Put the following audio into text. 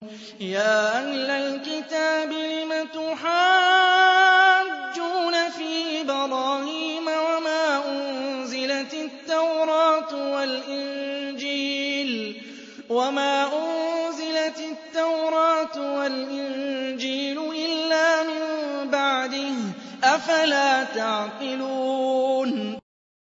يَا أَهْلَ الْكِتَابِ لِمَ تُحَاجُّونَ فِي إِبْرَاهِيمَ وَمَا أُنزِلَتِ التَّوْرَاةُ وَالْإِنجِيلُ إِلَّا مِن بَعْدِهِ ۚ أَفَلَا تَعْقِلُونَ